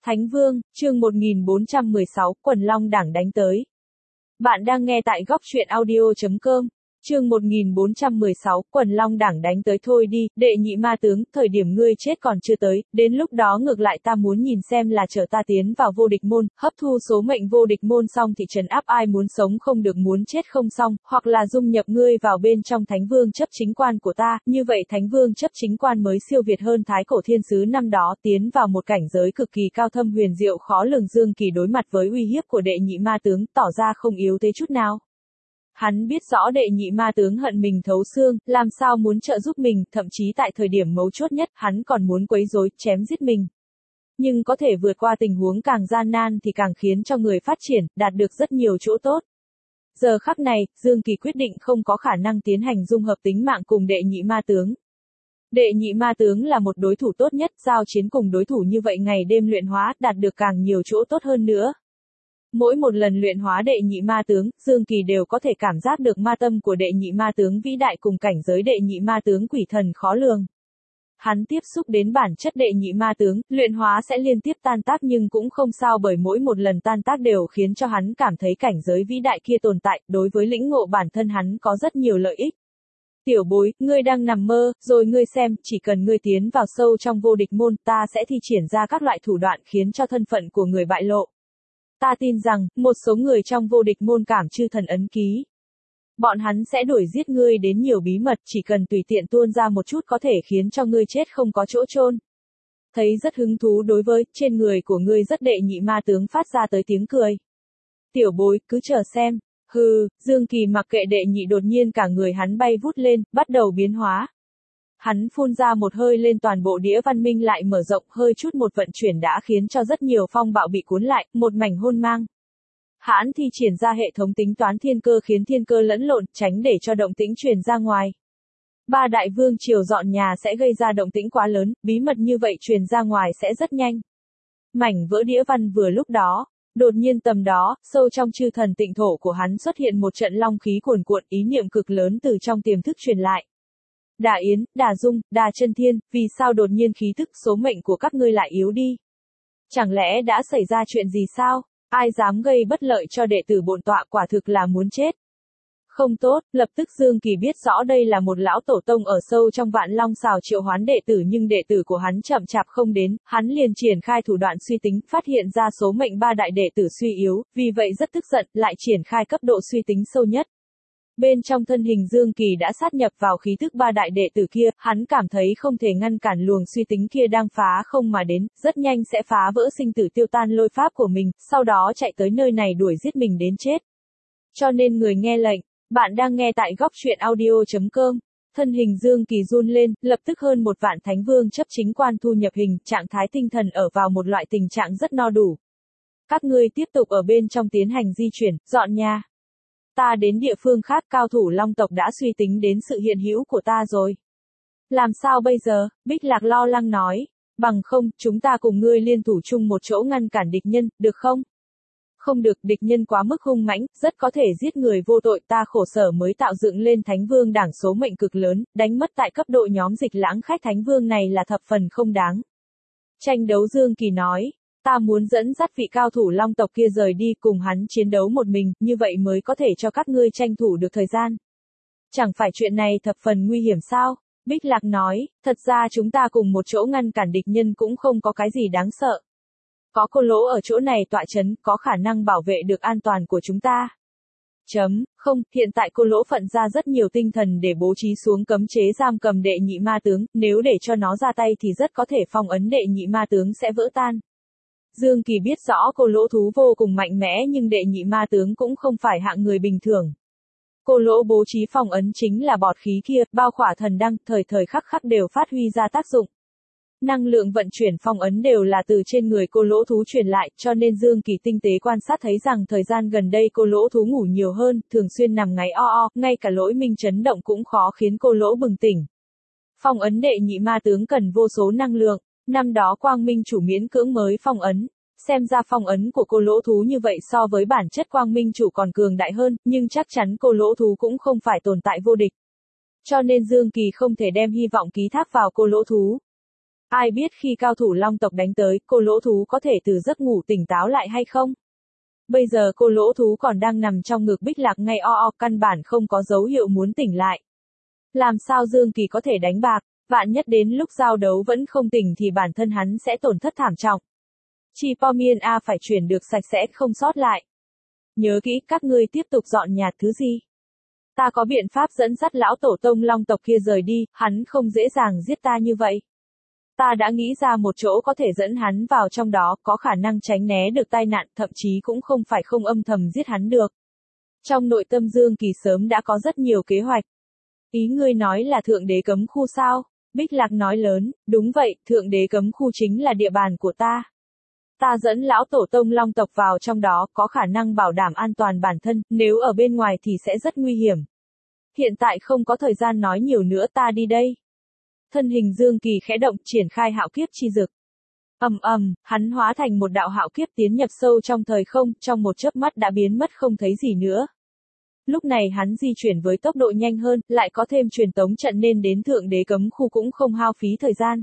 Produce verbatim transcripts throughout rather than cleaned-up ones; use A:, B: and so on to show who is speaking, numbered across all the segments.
A: Thánh Vương, chương một nghìn bốn trăm mười sáu, Quần Long Đảng đánh tới. Bạn đang nghe tại góc truyện audio chấm com. Chương một nghìn bốn trăm mười sáu, Quần Long Đảng đánh tới thôi đi, đệ nhị ma tướng, thời điểm ngươi chết còn chưa tới, đến lúc đó ngược lại ta muốn nhìn xem là chờ ta tiến vào vô địch môn, hấp thu số mệnh vô địch môn xong thì trấn áp ai muốn sống không được muốn chết không xong, hoặc là dung nhập ngươi vào bên trong Thánh Vương chấp chính quan của ta, như vậy Thánh Vương chấp chính quan mới siêu việt hơn Thái Cổ Thiên Sứ năm đó, tiến vào một cảnh giới cực kỳ cao thâm huyền diệu khó lường. Dương Kỳ đối mặt với uy hiếp của đệ nhị ma tướng, tỏ ra không yếu thế chút nào. Hắn biết rõ đệ nhị ma tướng hận mình thấu xương, làm sao muốn trợ giúp mình, thậm chí tại thời điểm mấu chốt nhất, hắn còn muốn quấy rối, chém giết mình. Nhưng có thể vượt qua tình huống càng gian nan thì càng khiến cho người phát triển, đạt được rất nhiều chỗ tốt. Giờ khắc này, Dương Kỳ quyết định không có khả năng tiến hành dung hợp tính mạng cùng đệ nhị ma tướng. Đệ nhị ma tướng là một đối thủ tốt nhất, giao chiến cùng đối thủ như vậy ngày đêm luyện hóa, đạt được càng nhiều chỗ tốt hơn nữa. Mỗi một lần luyện hóa đệ nhị ma tướng, Dương Kỳ đều có thể cảm giác được ma tâm của đệ nhị ma tướng vĩ đại cùng cảnh giới đệ nhị ma tướng quỷ thần khó lường. Hắn tiếp xúc đến bản chất đệ nhị ma tướng, luyện hóa sẽ liên tiếp tan tác nhưng cũng không sao bởi mỗi một lần tan tác đều khiến cho hắn cảm thấy cảnh giới vĩ đại kia tồn tại, đối với lĩnh ngộ bản thân hắn có rất nhiều lợi ích. Tiểu bối, ngươi đang nằm mơ, rồi ngươi xem, chỉ cần ngươi tiến vào sâu trong vô địch môn, ta sẽ thi triển ra các loại thủ đoạn khiến cho thân phận của người bại lộ. Ta tin rằng, một số người trong vô địch môn cảm chư thần ấn ký. Bọn hắn sẽ đuổi giết ngươi đến nhiều bí mật, chỉ cần tùy tiện tuôn ra một chút có thể khiến cho ngươi chết không có chỗ chôn. Thấy rất hứng thú đối với, trên người của ngươi rất đệ nhị ma tướng phát ra tới tiếng cười. Tiểu bối, cứ chờ xem. Hừ, Dương Kỳ mặc kệ đệ nhị đột nhiên cả người hắn bay vút lên, bắt đầu biến hóa. Hắn phun ra một hơi lên toàn bộ đĩa văn minh lại mở rộng hơi chút một vận chuyển đã khiến cho rất nhiều phong bạo bị cuốn lại, một mảnh hôn mang. Hắn thi triển ra hệ thống tính toán thiên cơ khiến thiên cơ lẫn lộn, tránh để cho động tĩnh truyền ra ngoài. Ba đại vương triều dọn nhà sẽ gây ra động tĩnh quá lớn, bí mật như vậy truyền ra ngoài sẽ rất nhanh. Mảnh vỡ đĩa văn vừa lúc đó, đột nhiên tầm đó, sâu trong chư thần tịnh thổ của hắn xuất hiện một trận long khí cuồn cuộn, ý niệm cực lớn từ trong tiềm thức truyền lại. Đà Yến, Đà Dung, Đà Chân Thiên, vì sao đột nhiên khí thức số mệnh của các ngươi lại yếu đi? Chẳng lẽ đã xảy ra chuyện gì sao? Ai dám gây bất lợi cho đệ tử bổn tọa quả thực là muốn chết. Không tốt, lập tức Dương Kỳ biết rõ đây là một lão tổ tông ở sâu trong vạn long xào triệu hoán đệ tử nhưng đệ tử của hắn chậm chạp không đến, hắn liền triển khai thủ đoạn suy tính, phát hiện ra số mệnh ba đại đệ tử suy yếu, vì vậy rất tức giận, lại triển khai cấp độ suy tính sâu nhất. Bên trong thân hình Dương Kỳ đã sát nhập vào khí thức ba đại đệ tử kia, hắn cảm thấy không thể ngăn cản luồng suy tính kia đang phá không mà đến, rất nhanh sẽ phá vỡ sinh tử tiêu tan lôi pháp của mình, sau đó chạy tới nơi này đuổi giết mình đến chết. Cho nên người nghe lệnh, bạn đang nghe tại góc truyện audio chấm com. Thân hình Dương Kỳ run lên, lập tức hơn một vạn Thánh Vương chấp chính quan thu nhập hình, trạng thái tinh thần ở vào một loại tình trạng rất no đủ. Các ngươi tiếp tục ở bên trong tiến hành di chuyển, dọn nhà. Ta đến địa phương khác, cao thủ Long tộc đã suy tính đến sự hiện hữu của ta rồi. Làm sao bây giờ? Bích Lạc lo lắng nói. Bằng không, chúng ta cùng ngươi liên thủ chung một chỗ ngăn cản địch nhân, được không? Không được, địch nhân quá mức hung mãnh, rất có thể giết người vô tội, ta khổ sở mới tạo dựng lên Thánh Vương đảng số mệnh cực lớn, đánh mất tại cấp độ nhóm dịch lãng khách Thánh Vương này là thập phần không đáng. Tranh đấu Dương Kỳ nói. Ta muốn dẫn dắt vị cao thủ Long tộc kia rời đi cùng hắn chiến đấu một mình, như vậy mới có thể cho các ngươi tranh thủ được thời gian. Chẳng phải chuyện này thập phần nguy hiểm sao? Bích Lạc nói, thật ra chúng ta cùng một chỗ ngăn cản địch nhân cũng không có cái gì đáng sợ. Có cô lỗ ở chỗ này tọa chấn, có khả năng bảo vệ được an toàn của chúng ta. Chấm, không, hiện tại cô lỗ phận ra rất nhiều tinh thần để bố trí xuống cấm chế giam cầm đệ nhị ma tướng, nếu để cho nó ra tay thì rất có thể phong ấn đệ nhị ma tướng sẽ vỡ tan. Dương Kỳ biết rõ cô lỗ thú vô cùng mạnh mẽ nhưng đệ nhị ma tướng cũng không phải hạng người bình thường. Cô lỗ bố trí phong ấn chính là bọt khí kia, bao khỏa thần đăng, thời thời khắc khắc đều phát huy ra tác dụng. Năng lượng vận chuyển phong ấn đều là từ trên người cô lỗ thú truyền lại, cho nên Dương Kỳ tinh tế quan sát thấy rằng thời gian gần đây cô lỗ thú ngủ nhiều hơn, thường xuyên nằm ngáy o o, ngay cả lỗi minh chấn động cũng khó khiến cô lỗ bừng tỉnh. Phong ấn đệ nhị ma tướng cần vô số năng lượng. Năm đó Quang Minh chủ miễn cưỡng mới phong ấn, xem ra phong ấn của cô lỗ thú như vậy so với bản chất Quang Minh chủ còn cường đại hơn, nhưng chắc chắn cô lỗ thú cũng không phải tồn tại vô địch. Cho nên Dương Kỳ không thể đem hy vọng ký thác vào cô lỗ thú. Ai biết khi cao thủ long tộc đánh tới, cô lỗ thú có thể từ giấc ngủ tỉnh táo lại hay không? Bây giờ cô lỗ thú còn đang nằm trong ngực Bích Lạc ngay o o, căn bản không có dấu hiệu muốn tỉnh lại. Làm sao Dương Kỳ có thể đánh bạc, vạn nhất đến lúc giao đấu vẫn không tỉnh thì bản thân hắn sẽ tổn thất thảm trọng. Chi Po Miên A phải chuyển được sạch sẽ không sót lại. Nhớ kỹ, các ngươi tiếp tục dọn nhạt thứ gì? Ta có biện pháp dẫn dắt lão tổ tông long tộc kia rời đi, hắn không dễ dàng giết ta như vậy. Ta đã nghĩ ra một chỗ có thể dẫn hắn vào trong đó, có khả năng tránh né được tai nạn, thậm chí cũng không phải không âm thầm giết hắn được. Trong nội tâm Dương Kỳ sớm đã có rất nhiều kế hoạch. Ý ngươi nói là thượng đế cấm khu sao? Bích Lạc nói lớn, đúng vậy, thượng đế cấm khu chính là địa bàn của ta. Ta dẫn lão tổ tông long tộc vào trong đó, có khả năng bảo đảm an toàn bản thân, nếu ở bên ngoài thì sẽ rất nguy hiểm. Hiện tại không có thời gian nói nhiều nữa, ta đi đây. Thân hình Dương Kỳ khẽ động, triển khai hạo kiếp chi dực. Ầm ầm, hắn hóa thành một đạo hạo kiếp tiến nhập sâu trong thời không, trong một chớp mắt đã biến mất không thấy gì nữa. Lúc này hắn di chuyển với tốc độ nhanh hơn, lại có thêm truyền tống trận nên đến thượng đế cấm khu cũng không hao phí thời gian.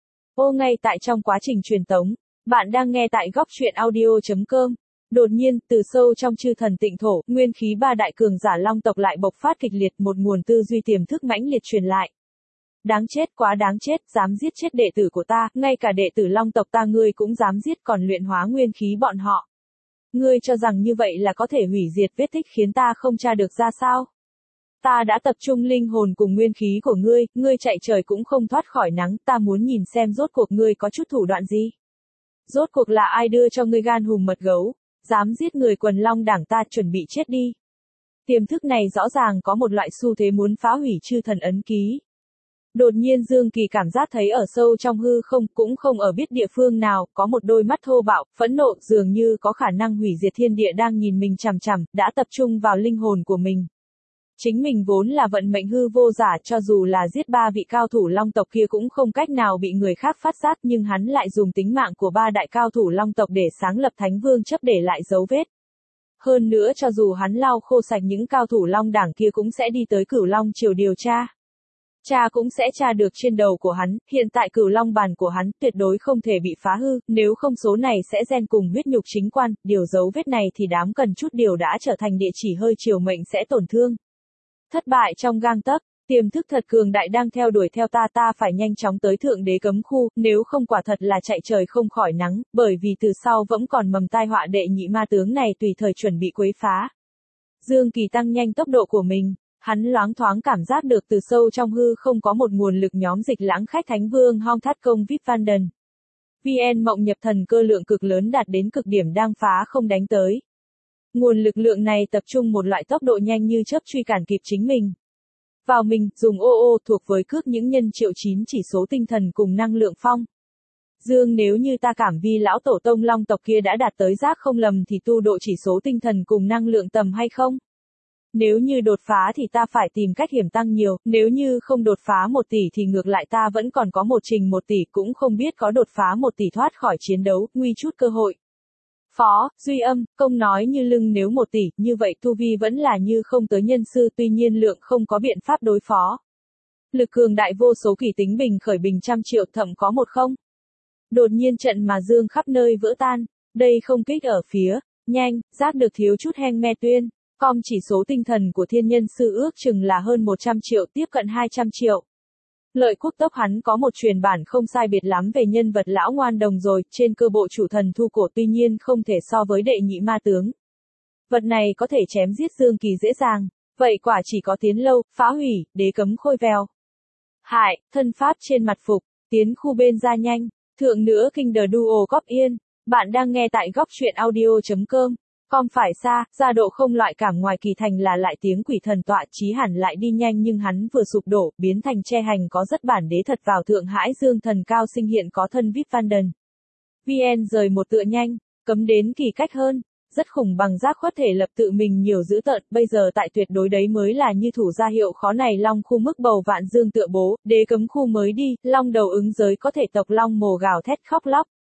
A: Ô ngay tại trong quá trình truyền tống, bạn đang nghe tại góc truyện audio chấm com. Đột nhiên, từ sâu trong chư thần tịnh thổ, nguyên khí ba đại cường giả long tộc lại bộc phát kịch liệt, một nguồn tư duy tiềm thức mãnh liệt truyền lại. Đáng chết, quá đáng chết, dám giết chết đệ tử của ta, ngay cả đệ tử long tộc ta ngươi cũng dám giết, còn luyện hóa nguyên khí bọn họ. Ngươi cho rằng như vậy là có thể hủy diệt vết tích khiến ta không tra được ra sao? Ta đã tập trung linh hồn cùng nguyên khí của ngươi, ngươi chạy trời cũng không thoát khỏi nắng, ta muốn nhìn xem rốt cuộc ngươi có chút thủ đoạn gì. Rốt cuộc là ai đưa cho ngươi gan hùm mật gấu, dám giết người quần long đảng ta, chuẩn bị chết đi. Tiềm thức này rõ ràng có một loại xu thế muốn phá hủy chư thần ấn ký. Đột nhiên Dương Kỳ cảm giác thấy ở sâu trong hư không, cũng không ở biết địa phương nào, có một đôi mắt thô bạo, phẫn nộ, dường như có khả năng hủy diệt thiên địa đang nhìn mình chằm chằm, đã tập trung vào linh hồn của mình. Chính mình vốn là vận mệnh hư vô giả, cho dù là giết ba vị cao thủ long tộc kia cũng không cách nào bị người khác phát giác, nhưng hắn lại dùng tính mạng của ba đại cao thủ long tộc để sáng lập thánh vương chấp để lại dấu vết. Hơn nữa cho dù hắn lau khô sạch những cao thủ long đảng kia cũng sẽ đi tới Cửu Long triều điều tra. Cha cũng sẽ tra được trên đầu của hắn, hiện tại Cửu Long bàn của hắn tuyệt đối không thể bị phá hư, nếu không số này sẽ gen cùng huyết nhục chính quan, điều dấu vết này thì đám cần chút điều đã trở thành địa chỉ hơi chiều mệnh sẽ tổn thương. Thất bại trong gang tấc, tiềm thức thật cường đại đang theo đuổi theo ta, ta phải nhanh chóng tới thượng đế cấm khu, nếu không quả thật là chạy trời không khỏi nắng, bởi vì từ sau vẫn còn mầm tai họa đệ nhị ma tướng này tùy thời chuẩn bị quấy phá. Dương Kỳ tăng nhanh tốc độ của mình. Hắn loáng thoáng cảm giác được từ sâu trong hư không có một nguồn lực nhóm dịch lãng khách thánh vương Hong Thát Công Vip Van Den. vê en mộng nhập thần cơ lượng cực lớn đạt đến cực điểm đang phá không đánh tới. Nguồn lực lượng này tập trung một loại tốc độ nhanh như chớp truy cản kịp chính mình. Vào mình, dùng ô ô thuộc với cước những nhân triệu chín chỉ số tinh thần cùng năng lượng phong. Dương nếu như ta cảm vi lão tổ tông long tộc kia đã đạt tới giác không lầm thì tu độ chỉ số tinh thần cùng năng lượng tầm hay không? Nếu như đột phá thì ta phải tìm cách hiểm tăng nhiều, nếu như không đột phá một tỷ thì ngược lại ta vẫn còn có một trình một tỷ, cũng không biết có đột phá một tỷ thoát khỏi chiến đấu, nguy chút cơ hội. Phó, Duy Âm, Công nói như lưng nếu một tỷ, như vậy tu vi vẫn là như không tới nhân sư, tuy nhiên lượng không có biện pháp đối phó. Lực cường đại vô số kỳ tính bình khởi bình trăm triệu thậm có một không. Đột nhiên trận mà dương khắp nơi vỡ tan, đây không kích ở phía, nhanh, giác được thiếu chút heng me tuyên. Com chỉ số tinh thần của thiên nhân sư ước chừng là hơn một trăm triệu, tiếp cận hai trăm triệu. Lợi Quốc Tốc hắn có một truyền bản không sai biệt lắm về nhân vật lão ngoan đồng rồi, trên cơ bộ chủ thần thu cổ tuy nhiên không thể so với đệ nhị ma tướng. Vật này có thể chém giết Dương Kỳ dễ dàng, vậy quả chỉ có tiến lâu, phá hủy, đế cấm khôi vèo. Hại, thân pháp trên mặt phục, tiến khu bên ra nhanh, thượng nữa kinh the duo cop yên, bạn đang nghe tại góc truyện audio chấm com. Com phải xa, gia độ không loại cảm ngoài kỳ thành là lại tiếng quỷ thần tọa chí hẳn lại đi nhanh nhưng hắn vừa sụp đổ, biến thành che hành có rất bản đế thật vào thượng hải dương thần cao sinh hiện có thân Vip Van Den. vê en rời một tựa nhanh, cấm đến kỳ cách hơn, rất khủng bằng giác khuất thể lập tự mình nhiều dữ tợn, bây giờ tại tuyệt đối đấy mới là như thủ gia hiệu khó này long khu mức bầu vạn dương tựa bố, đế cấm khu mới đi, long đầu ứng giới có thể tộc long mồ gào thét khóc lóc.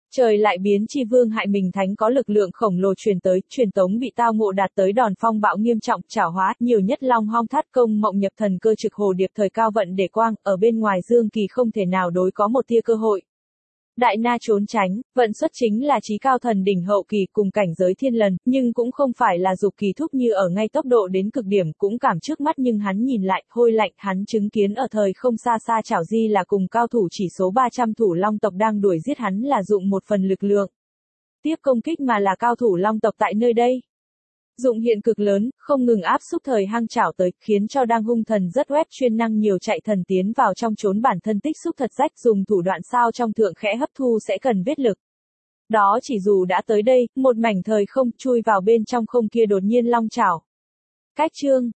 A: Trời lại biến chi vương hại mình thánh có lực lượng khổng lồ truyền tới, truyền tống bị tao ngộ đạt tới đòn phong bạo nghiêm trọng, trảo hóa, nhiều nhất long hong thắt công mộng nhập thần cơ trực hồ điệp thời cao vận để quang, ở bên ngoài Dương Kỳ không thể nào đối có một tia cơ hội. Đại na trốn tránh, vận xuất chính là chí cao thần đỉnh hậu kỳ cùng cảnh giới thiên lần, nhưng cũng không phải là dục kỳ thúc như ở ngay tốc độ đến cực điểm cũng cảm trước mắt nhưng hắn nhìn lại, hôi lạnh, hắn chứng kiến ở thời không xa xa chảo di là cùng cao thủ chỉ số ba trăm thủ long tộc đang đuổi giết hắn là dụng một phần lực lượng. Tiếp công kích mà là cao thủ long tộc tại nơi đây. Dụng hiện cực lớn, không ngừng áp xúc thời hang chảo tới, khiến cho đang hung thần rất web chuyên năng nhiều chạy thần tiến vào trong trốn bản thân tích xúc thật rách dùng thủ đoạn sao trong thượng khẽ hấp thu sẽ cần viết lực. Đó chỉ dù đã tới đây, một mảnh thời không chui vào bên trong không kia đột nhiên long chảo. Cách chương